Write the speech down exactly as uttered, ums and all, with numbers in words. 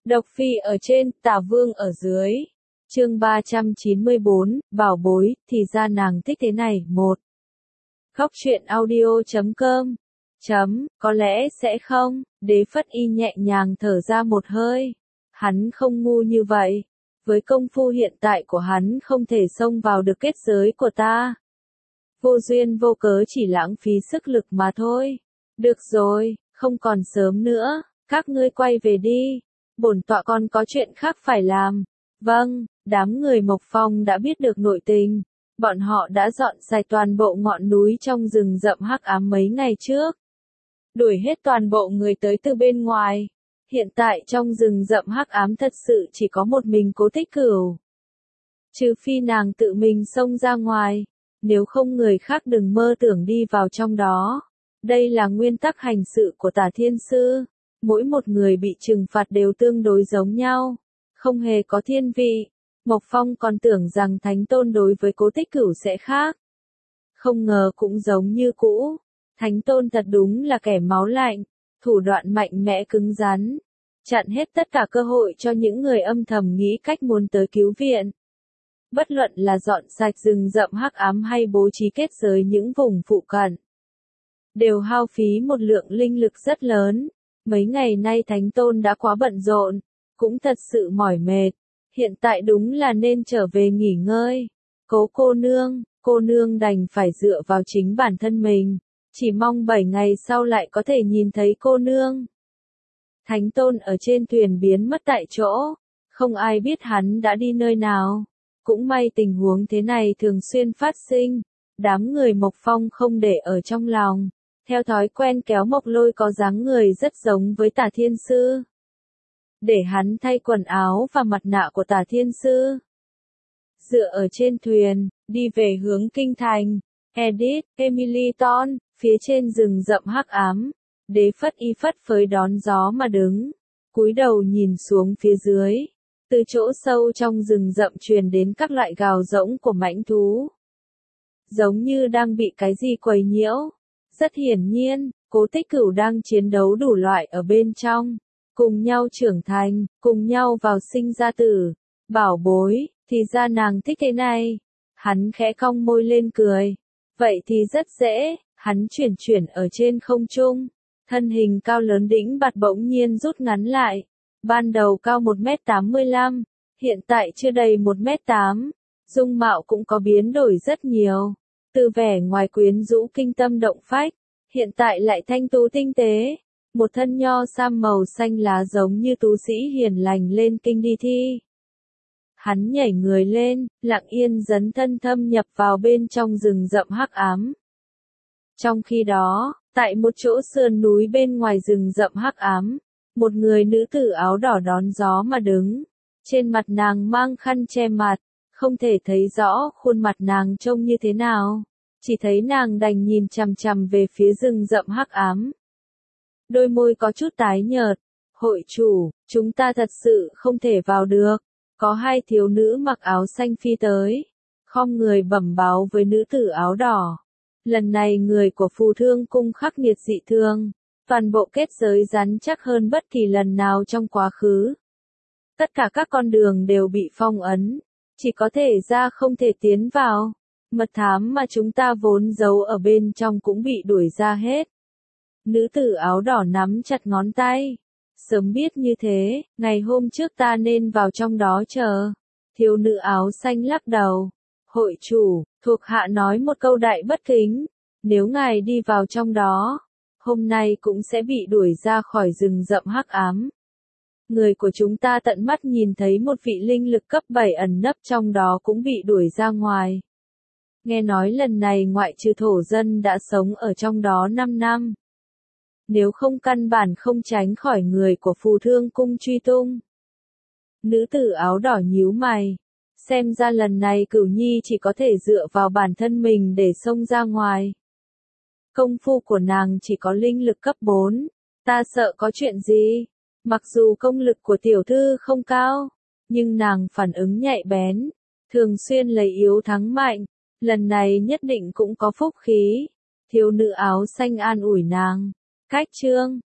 Độc Phi ở trên, Tả Vương ở dưới. Chương ba trăm chín mươi bốn, bảo bối, thì ra nàng thích thế này. Một. Khóc chuyện audio chấm com. Chấm, có lẽ sẽ không, Đế Phất Y nhẹ nhàng thở ra một hơi. Hắn không ngu như vậy. Với công phu hiện tại của hắn không thể xông vào được kết giới của ta. Vô duyên vô cớ chỉ lãng phí sức lực mà thôi. Được rồi, không còn sớm nữa, các ngươi quay về đi. Bổn tọa còn có chuyện khác phải làm. Vâng, đám người Mộc Phong đã biết được nội tình. Bọn họ đã dọn sạch toàn bộ ngọn núi trong rừng rậm hắc ám mấy ngày trước. Đuổi hết toàn bộ người tới từ bên ngoài. Hiện tại trong rừng rậm hắc ám thật sự chỉ có một mình Cố Tích Cửu. Trừ phi nàng tự mình xông ra ngoài. Nếu không người khác đừng mơ tưởng đi vào trong đó. Đây là nguyên tắc hành sự của Tả Thiên Sư. Mỗi một người bị trừng phạt đều tương đối giống nhau. Không hề có thiên vị. Mộc Phong còn tưởng rằng Thánh Tôn đối với Cố Tích Cửu sẽ khác. Không ngờ cũng giống như cũ. Thánh Tôn thật đúng là kẻ máu lạnh. Thủ đoạn mạnh mẽ cứng rắn. Chặn hết tất cả cơ hội cho những người âm thầm nghĩ cách muốn tới cứu viện. Bất luận là dọn sạch rừng rậm hắc ám hay bố trí kết giới những vùng phụ cận. Đều hao phí một lượng linh lực rất lớn. Mấy ngày nay Thánh Tôn đã quá bận rộn. Cũng thật sự mỏi mệt. Hiện tại đúng là nên trở về nghỉ ngơi. Cố cô nương, cô nương đành phải dựa vào chính bản thân mình. Chỉ mong bảy ngày sau lại có thể nhìn thấy cô nương. Thánh Tôn ở trên thuyền biến mất tại chỗ. Không ai biết hắn đã đi nơi nào. Cũng may tình huống thế này thường xuyên phát sinh. Đám người Mộc Phong không để ở trong lòng. Theo thói quen kéo Mộc Lôi có dáng người rất giống với Tả Thiên Sư. Để hắn thay quần áo và mặt nạ của Tả Thiên Sư. Dựa ở trên thuyền, đi về hướng kinh thành. Edith, Emily Ton, phía trên rừng rậm hắc ám. Đế Phất Y phất phới đón gió mà đứng. Cúi đầu nhìn xuống phía dưới. Từ chỗ sâu trong rừng rậm truyền đến các loại gào rỗng của mãnh thú. Giống như đang bị cái gì quấy nhiễu. Rất hiển nhiên, Cố Tích Cửu đang chiến đấu đủ loại ở bên trong. Cùng nhau trưởng thành, cùng nhau vào sinh ra tử. Bảo bối, thì ra nàng thích thế này. Hắn khẽ cong môi lên cười. Vậy thì rất dễ, hắn chuyển chuyển ở trên không trung. Thân hình cao lớn đĩnh bạt bỗng nhiên rút ngắn lại. Ban đầu cao một mét tám mươi lăm, hiện tại chưa đầy một mét tám. Dung mạo cũng có biến đổi rất nhiều. Từ vẻ ngoài quyến rũ kinh tâm động phách, hiện tại lại thanh tú tinh tế. Một thân nho sam màu xanh lá giống như tú sĩ hiền lành lên kinh đi thi. Hắn nhảy người lên, lặng yên dấn thân thâm nhập vào bên trong rừng rậm hắc ám. Trong khi đó, tại một chỗ sườn núi bên ngoài rừng rậm hắc ám, một người nữ tử áo đỏ đón gió mà đứng. Trên mặt nàng mang khăn che mặt, không thể thấy rõ khuôn mặt nàng trông như thế nào. Chỉ thấy nàng đành nhìn chằm chằm về phía rừng rậm hắc ám. Đôi môi có chút tái nhợt. Hội chủ, chúng ta thật sự không thể vào được. Có hai thiếu nữ mặc áo xanh phi tới. Khom người bẩm báo với nữ tử áo đỏ. Lần này người của Phù Thương Cung khắc nghiệt dị thương. Toàn bộ kết giới rắn chắc hơn bất kỳ lần nào trong quá khứ. Tất cả các con đường đều bị phong ấn. Chỉ có thể ra không thể tiến vào. Mật thám mà chúng ta vốn giấu ở bên trong cũng bị đuổi ra hết. Nữ tử áo đỏ nắm chặt ngón tay. Sớm biết như thế, ngày hôm trước ta nên vào trong đó chờ. Thiếu nữ áo xanh lắc đầu. Hội chủ, thuộc hạ nói một câu đại bất kính. Nếu ngài đi vào trong đó, hôm nay cũng sẽ bị đuổi ra khỏi rừng rậm hắc ám. Người của chúng ta tận mắt nhìn thấy một vị linh lực cấp bảy ẩn nấp trong đó cũng bị đuổi ra ngoài. Nghe nói lần này ngoại trừ thổ dân đã sống ở trong đó năm năm. Nếu không căn bản không tránh khỏi người của Phù Thương Cung truy tung. Nữ tử áo đỏ nhíu mày. Xem ra lần này Cửu Nhi chỉ có thể dựa vào bản thân mình để xông ra ngoài. Công phu của nàng chỉ có linh lực cấp bốn. Ta sợ có chuyện gì. Mặc dù công lực của tiểu thư không cao, nhưng nàng phản ứng nhạy bén. Thường xuyên lấy yếu thắng mạnh. Lần này nhất định cũng có phúc khí. Thiếu nữ áo xanh an ủi nàng. Cách chương,